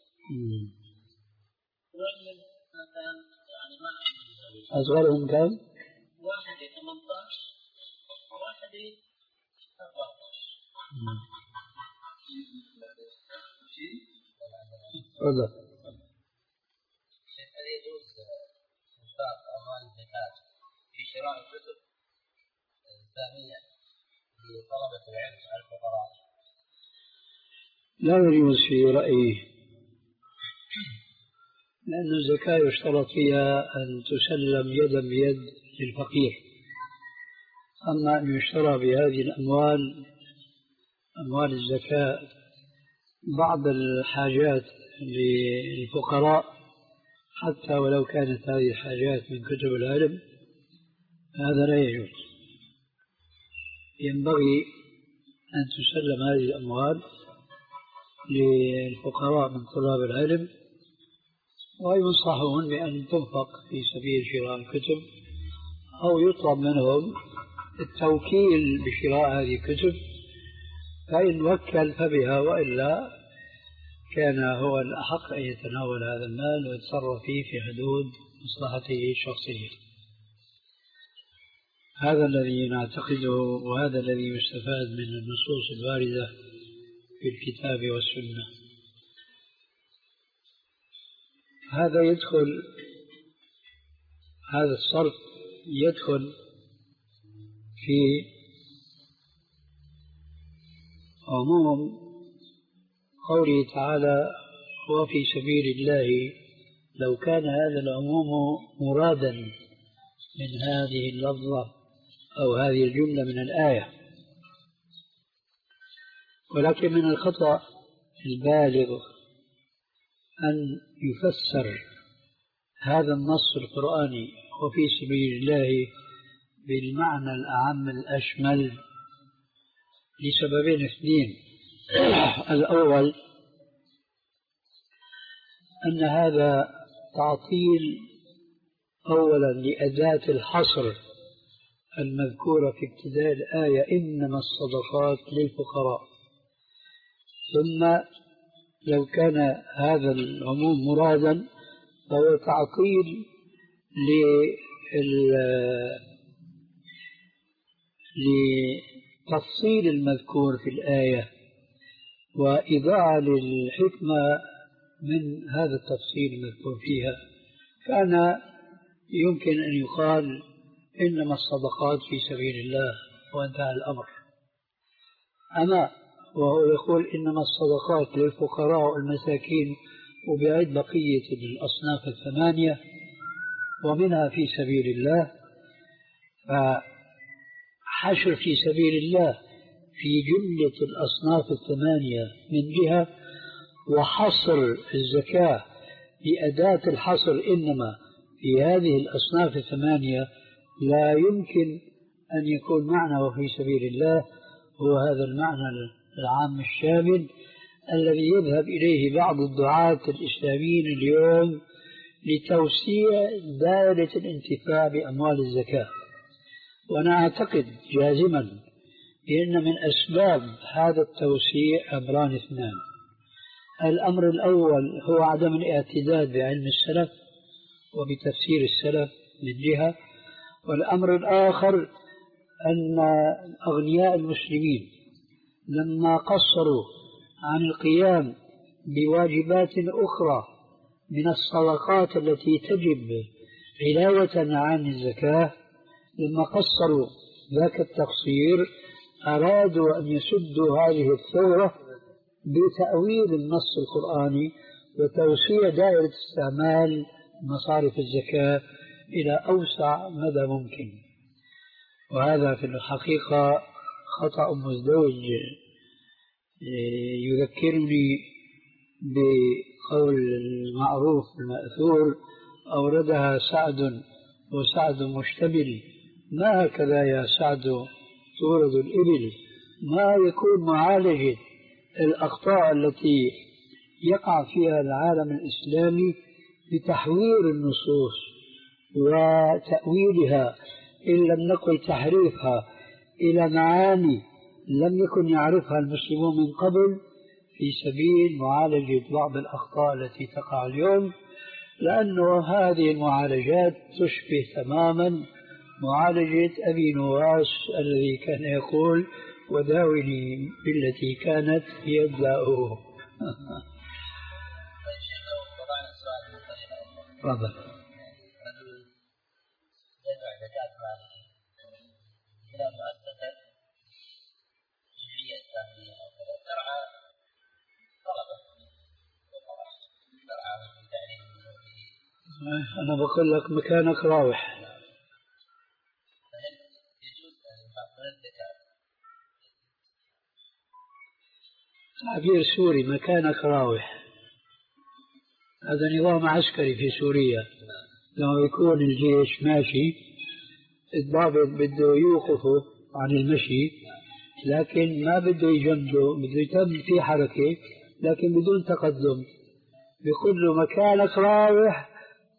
Speaker 2: رجل اثنتان يعني ما
Speaker 1: أصغرهم كم؟
Speaker 2: واحدة ثمانية عشر وواحدة
Speaker 1: تفضل.
Speaker 2: هل يجوز إنفاق أموال الزكاة في شراء الكتب الإسلامية لطلبة العلم على الفقراء؟
Speaker 1: لا يجوز في رأيي، لأن الزكاة يشترط فيها أن تسلم يدا بيد للفقير. أما أن يشترى بهذه الأموال، أموال الزكاة، بعض الحاجات للفقراء حتى ولو كانت هذه الحاجات من كتب العلم، هذا لا يجوز. ينبغي أن تسلم هذه الأموال للفقراء من طلاب العلم، وينصحون بأن تنفق في سبيل شراء الكتب، أو يطلب منهم التوكيل بشراء هذه الكتب، فإن وكل فبها، وإلا كان هو الأحق أن يتناول هذا المال ويتصرف فيه في حدود مصلحته الشخصية. هذا الذي نعتقده، وهذا الذي يستفاد من النصوص الواردة في الكتاب والسنة. هذا يدخل، هذا الصرف يدخل في عموم قوله تعالى: وفي سبيل الله. لو كان هذا العموم مرادا من هذه اللفظة أو هذه الجملة من الآية، ولكن من الخطأ البالغ أن يفسر هذا النص القرآني وفي سبيل الله بالمعنى الأعم الأشمل، لسببين اثنين. الأول أن هذا تعطيل أولا لأداة الحصر المذكورة في ابتداء الآية: إنما الصدقات للفقراء. ثم لو كان هذا العموم مرادا، فهو تعطيل لتفصيل المذكور في الآية، وإضاعة للحكمة من هذا التفصيل المذكور فيها. كان يمكن أن يقال إنما الصدقات في سبيل الله وانتهى الأمر. أما وهو يقول إنما الصدقات للفقراء والمساكين، وبعد بقية الأصناف الثمانية ومنها في سبيل الله، فحشر في سبيل الله في جملة الأصناف الثمانية من جهة، وحصر الزكاة بأداة الحصر إنما في هذه الأصناف الثمانية، لا يمكن أن يكون معنى وفي سبيل الله هو هذا المعنى العام الشامل الذي يذهب إليه بعض الدعاة الإسلاميين اليوم لتوسيع دائرة الانتفاع بأموال الزكاة. وأنا أعتقد جازما بأن من أسباب هذا التوسيع أمران اثنان: الأمر الأول هو عدم الاعتداد بعلم السلف وبتفسير السلف من جهة، والأمر الآخر أن أغنياء المسلمين لما قصروا عن القيام بواجبات أخرى من الصدقات التي تجب علاوة عن الزكاة، لما قصروا ذاك التقصير أرادوا أن يسدوا هذه الثورة بتأويل النص القرآني وتوسيع دائرة استعمال مصارف الزكاة إلى أوسع مدى ممكن. وهذا في الحقيقة خطأ مزدوج يذكرني بقول المعروف المأثور: أوردها سعد وسعد مشتمل، ما هكذا يا سعد تورد الإبل. ما يكون معالجة الأخطاء التي يقع فيها العالم الإسلامي بتحوير النصوص وتأويلها، إن لم نقل تحريفها، إلى معاني لم يكن يعرفها المسلمون من قبل، في سبيل معالجة بعض الأخطاء التي تقع اليوم، لأن هذه المعالجات تشبه تماما معالجة أبي نواس الذي كان يقول: وداوني بالتي كانت هي الداء. تفضل.
Speaker 2: يدفع زكاة ماله إلى مؤسسة جمعية إسلامية أو كذا ترعى طلبة ترعى في تعليم النوبي.
Speaker 1: أنا بقول لك مكانك راوح.
Speaker 2: فهل يجوز أن ينفق من الزكاة؟
Speaker 1: تعبير سوري مكانك راوح، هذا نظام عسكري في سوريا. لما يكون الجيش ماشي الضابط بده يوقفه عن المشي، لكن ما بده يجمده، بده يتم في حركة لكن بدون تقدم، بيقول له مكانك راوح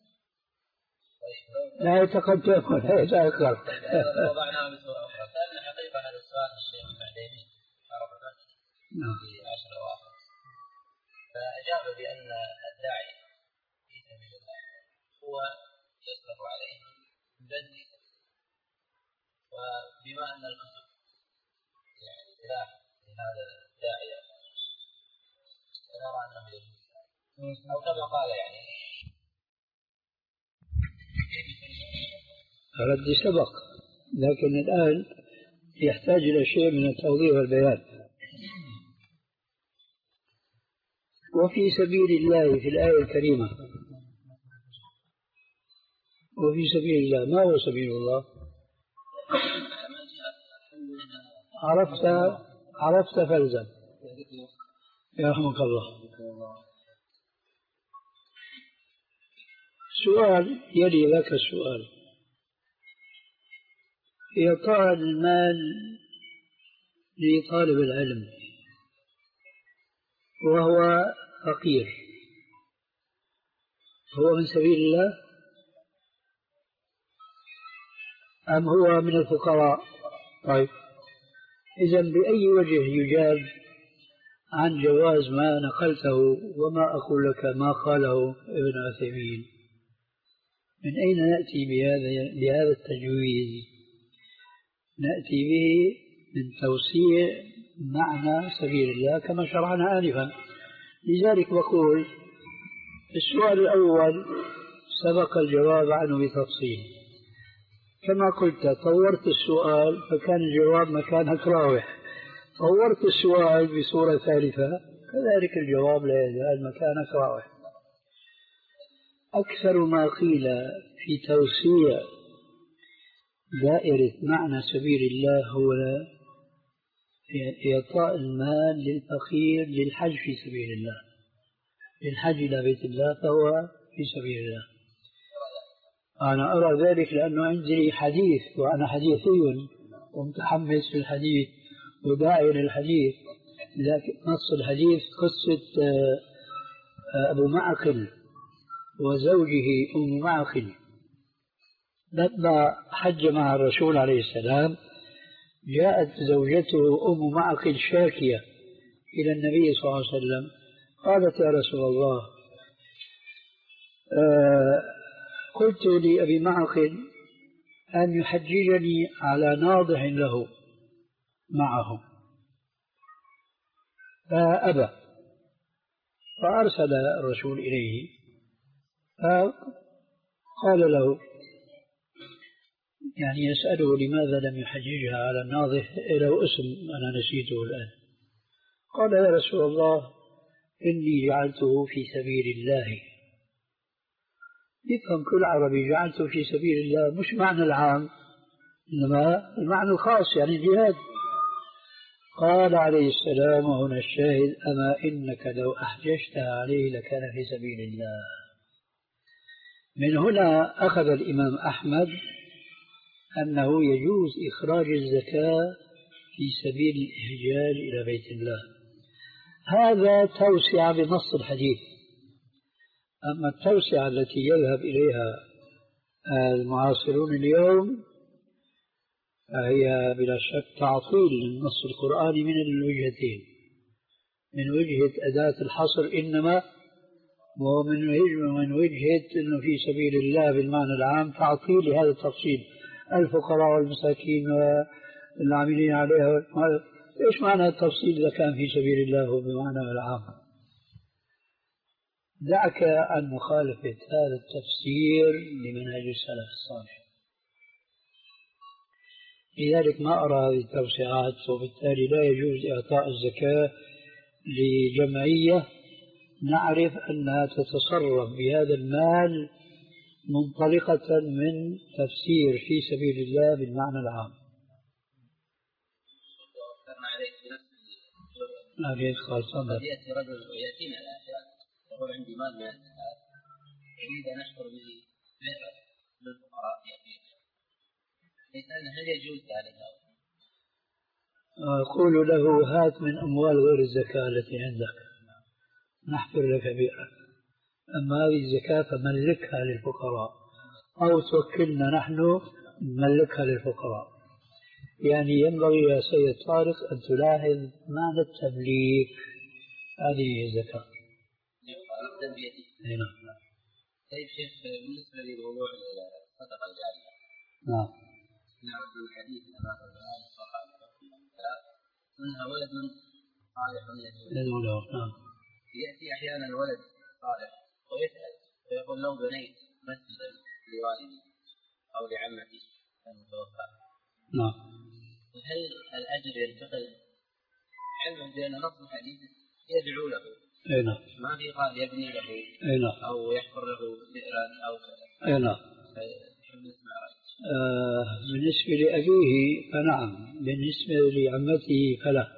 Speaker 1: لا يتقدم ولا يتأخر.
Speaker 2: وضعناها بصورة أخرى. سألنا حقيقة هذا السؤال الشيخ المعديني عرفنا في عشر أواخر، فأجاب بأن الداعي في سبيل الله هو يصرف عليه بدني، وبما أن الكتب يعني سلاح لهذا الداعية فنرى أنه يجوز، أو كما قال يعني
Speaker 1: ردي سبق، لكن الآن يحتاج إلى شيء من التوضيح والبيان. وفي سبيل الله في الآية الكريمة، وفي سبيل الله ما هو سبيل الله؟ عرفت عرفت فلزم يرحمك الله. سؤال يلي لك السؤال: إعطاء المال لطالب العلم وهو فقير هو من سبيل الله أم هو من الفقراء؟ طيب إذن بأي وجه يجاب عن جواز ما نقلته وما أقول لك ما قاله ابن عثيمين؟ من أين نأتي بهذا بهذا التجويز؟ نأتي به من توسيع معنى سبيل الله كما شرعنا آنفا. لذلك بقول السؤال الأول سبق الجواب عنه بتفصيل، كما قلت طورت السؤال فكان الجواب مكانك راوح، طورت السؤال بصورة ثالثة كذلك الجواب لا يزال مكانك راوح. أكثر ما قيل في توسيع دائرة معنى سبيل الله هو إعطاء المال للفقير للحج في سبيل الله، للحج إلى بيت الله فهو في سبيل الله. أنا أرى ذلك لأنه عندي حديث وأنا حديثي ومتحمس في الحديث وداعي للحديث، لكن نص الحديث قصة أبو معقل وزوجه أم معقل لما حج مع الرسول عليه السلام. جاءت زوجته أم معقل شاكية إلى النبي صلى الله عليه وسلم قالت: يا رسول الله، آه قلت لأبي معقل أن يحججني على ناضح له معه فأبى، فأرسل الرسول إليه فقال له يعني يسأله لماذا لم يحججها على الناضح، له اسم أنا نسيته الآن. قال: يا رسول الله إني جعلته في سبيل الله. يفهم كل عربي جعلته في سبيل الله مش معنى العام إنما المعنى الخاص يعني الجهاد. قال عليه السلام وهنا الشاهد: أما إنك لو أحججتها عليه لكان في سبيل الله. من هنا أخذ الإمام أحمد أنه يجوز إخراج الزكاة في سبيل الإحجاج إلى بيت الله. هذا توسعة بنص الحديث. أما التوسعة التي يذهب إليها المعاصرون اليوم فهي بلا شك تعطيل للنص القرآني من الوجهتين، من وجهة أداة الحصر إنما، ومن وجهة أنه في سبيل الله بالمعنى العام تعطيل لهذا التفصيل: الفقراء والمساكين العاملين عليها. إيش معنى التفصيل إذا كان في سبيل الله وبمعنى العام؟ دعك عن مخالفة هذا التفسير لمنهج السلف الصالح. لذلك ما أرى هذه التوسعات، وبالتالي لا يجوز إعطاء الزكاة لجمعية نعرف أنها تتصرف بهذا المال منطلقة من تفسير في سبيل الله بالمعنى العام. قد
Speaker 2: يأتي رجل ويأتينا الآخرة يقول عندي مال من الزكاة أريد أن أشكر به بئر للفقراء يأتينا، هل يجوز ذلك؟
Speaker 1: أقول له هات من أموال غير الزكاة التي عندك نحفر لك بئرك، أما هذه الزكاة فملكها للفقراء أو توكلنا نحن نملكها للفقراء. يعني ينبغي يا سيد طارق أن تلاحظ معنى التمليك، هذه هي الزكاة.
Speaker 2: نعم. طيب شيخ، بالنسبة لموضوع الصدقة الجارية،
Speaker 1: نعم
Speaker 2: نعرف من الحديث أمام الآن الصحابة منها ولد صالح يدعو له. نعم. يأتي أحيانا الولد صالح ويسأل ويقول لو بنيت مسجدا لوالدي أو لعمتي المتوفى،
Speaker 1: نعم،
Speaker 2: هل الأجر ينتقل علما بأن نص الحديث يدعو له؟
Speaker 1: أي نعم.
Speaker 2: ما في قال يبني له
Speaker 1: أي نعم.
Speaker 2: أو يحفر له بئرا أو كذا.
Speaker 1: أي نعم. آه بالنسبة لأبيه فنعم، بالنسبة لعمته فلا.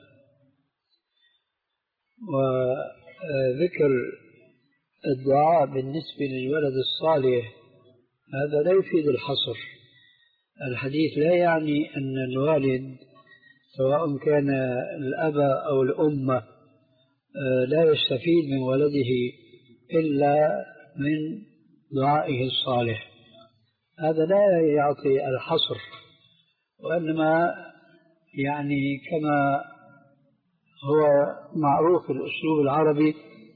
Speaker 1: وذكر الدعاء بالنسبة للولد الصالح هذا لا يفيد الحصر. الحديث لا يعني أن الوالد سواء كان الأب أو الأم لا يستفيد من ولده إلا من دعائه الصالح، هذا لا يعطي الحصر، وإنما يعني كما هو معروف في الأسلوب العربي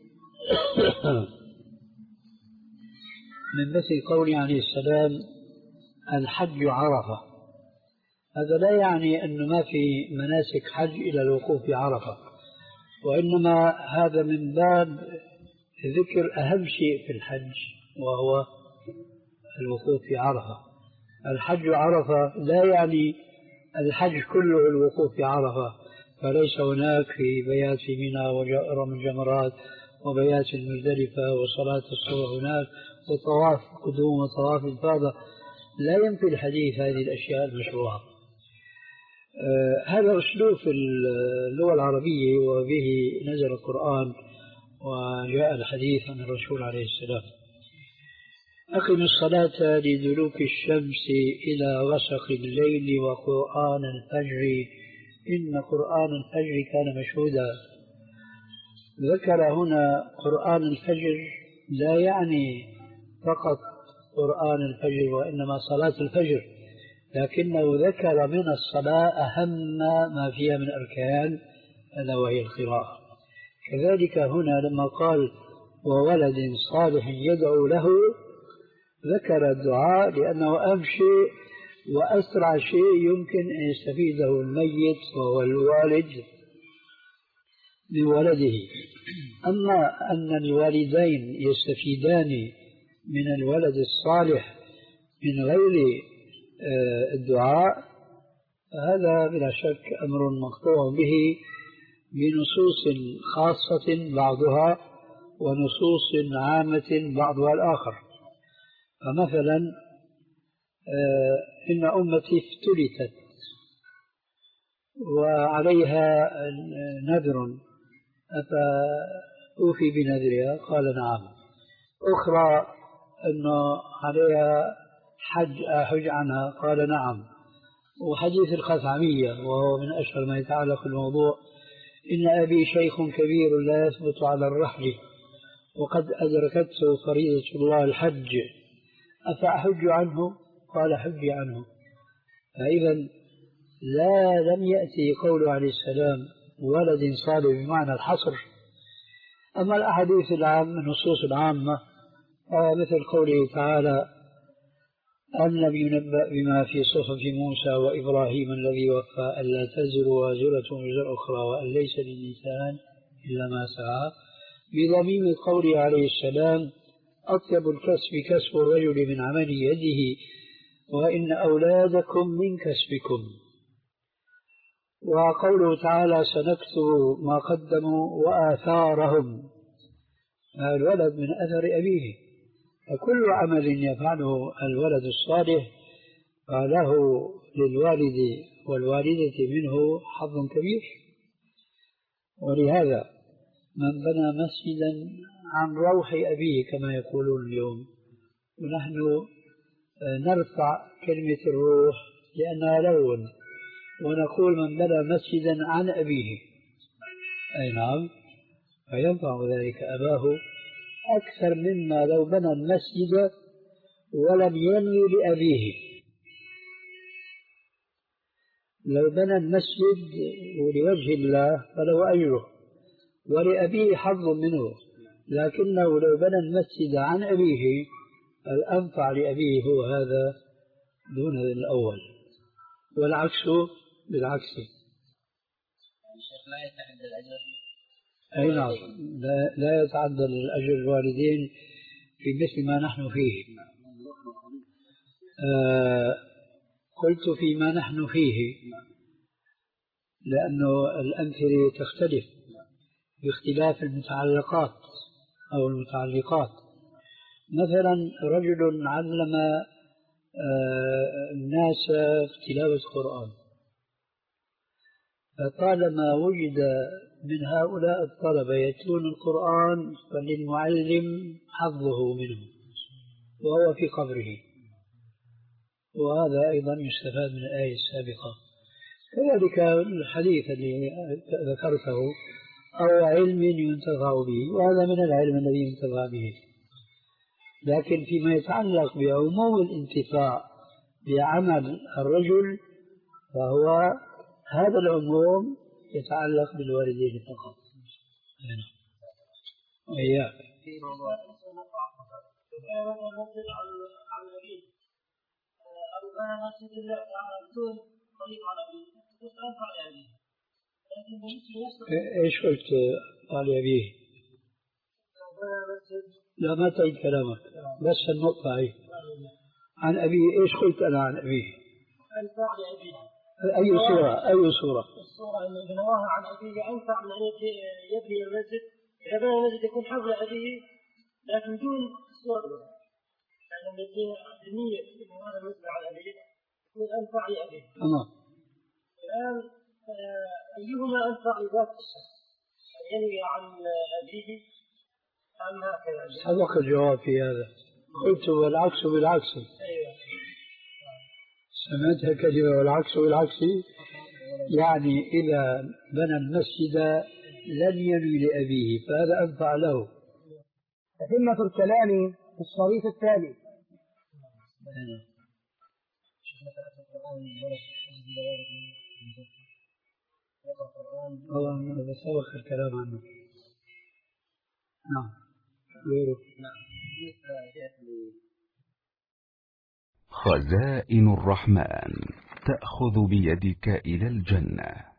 Speaker 1: من مثل قوله عليه السلام الحج عرفة، هذا لا يعني أنه ما في مناسك حج إلى الوقوف بعرفة، وإنما هذا من باب ذكر أهم شيء في الحج وهو الوقوف في عرفة. الحج عرفة لا يعني الحج كله الوقوف في عرفة، فليس هناك في بيات في منى ورمي الجمرات وبيات المزدلفة وصلاة الصبح هناك وطواف قدوم وطواف الفاضة، لا ينفي الحديث هذه الأشياء المشروعة. آه هذا أسلوب في اللغة العربية، وبه نزل القرآن وجاء الحديث عن الرسول عليه السلام. أقم الصلاة لدلوك الشمس إلى غسق الليل وقرآن الفجر إن قرآن الفجر كان مشهودا. ذكر هنا قرآن الفجر لا يعني فقط قرآن الفجر وإنما صلاة الفجر، لكنه ذكر من الصلاة أهم ما فيها من أركان ألا وهي القراءة. كذلك هنا لما قال وولد صالح يدعو له ذكر الدعاء لأنه أهم شيء وأسرع شيء يمكن أن يستفيده الميت وهو الوالد بولده. أما أن الوالدين يستفيدان من الولد الصالح من غير الدعاء هذا بلا شك أمر مقطوع به بنصوص خاصة بعضها ونصوص عامة بعضها الآخر. فمثلا إن أمتي افتلتت وعليها نذر أفأوفي بنذرها؟ قال نعم. أخرى أنه عليها حج أحج عنها؟ قال نعم. وحديث الخثعمية وهو من أشهر ما يتعلق بالموضوع إن أبي شيخ كبير لا يثبت على الرحل وقد أدركته فريضة الله الحج أفأحج عنه؟ قال حج عنه. فإذا لا لم يأتي قوله عليه السلام ولد صالح بمعنى الحصر. أما الأحاديث العامة النصوص العامة مثل قوله تعالى أن لم ينبأ بما في صحف موسى وإبراهيم الذي وفى ألا تزر وازرة وزر أخرى وأن ليس للإنسان إلا ما سعى، بضميم قوله عليه السلام: أطيب الكسب كسب الرجل من عمل يده وإن أولادكم من كسبكم. وقوله تعالى: سنكتب ما قدموا وآثارهم، الولد من أثر أبيه، فكل عمل يفعله الولد الصالح فله للوالد والوالدة منه حظ كبير. ولهذا من بنى مسجدا عن روح أبيه كما يقولون اليوم، ونحن نرفع كلمة الروح لأنها لون، ونقول من بنى مسجدا عن أبيه، أي نعم، فينفع ذلك أباه أكثر مما لو بنى المسجد ولم ينوي لأبيه. لو بنى المسجد ولوجه الله فله أجره ولأبيه حظ منه، لكنه لو بنى المسجد عن أبيه الأنفع لأبيه هو هذا دون الأول، والعكس بالعكس.
Speaker 2: الشيخ لا يتعدى الأجر؟
Speaker 1: أي نعم، لا, لا يتعدى الأجر الوالدين في مثل ما نحن فيه. آه قلت فيما نحن فيه لأنه الأمثلة تختلف باختلاف المتعلقات أو المتعلقات. مثلا رجل علم آه الناس تلاوة القرآن، فطالما وجد من هؤلاء الطلبة يتلون القرآن فللمعلم حظه منه وهو في قبره، وهذا أيضا يستفاد من الآية السابقة. كذلك الحديث الذي ذكرته: أو علم ينتفع به، وهذا من العلم الذي ينتفع به. لكن فيما يتعلق بعموم الانتفاع بعمل الرجل فهو هذا العموم يتعلق بالوالدين فقط. إياك ايش قلت قال أبيه؟ لا ما تعيد كلامك، بس النقطة هي عن أبيه. ايش قلت أنا عن أبيه؟
Speaker 2: أنفع لأبيه.
Speaker 1: أي صورة؟ أي صورة؟
Speaker 2: الصورة أن بنواها عن أبيه أنفع من أن يبني المسجد. إذا بنى المسجد يكون حظ لأبيه لكن دون صورة، يعني الذين بالنية يكون هذا المسجد على أبيه يكون أنفع لأبيه.
Speaker 1: تمام.
Speaker 2: الآن أيهما أنفع لذات الشخص؟ ينوي عن أبيه أم هكذا؟
Speaker 1: سبق الجواب في هذا، قلت والعكس بالعكس.
Speaker 2: أيوة.
Speaker 1: سمعتها كلمة والعكس بالعكس، يعني إذا بنى المسجد لم ينوي لأبيه فهذا أنفع له.
Speaker 3: تتمة الكلام في الشريط التالي.
Speaker 1: والله هذا سبق الكلام عنه. نعم غيره.
Speaker 4: خزائن الرحمن تأخذ بيدك إلى الجنة.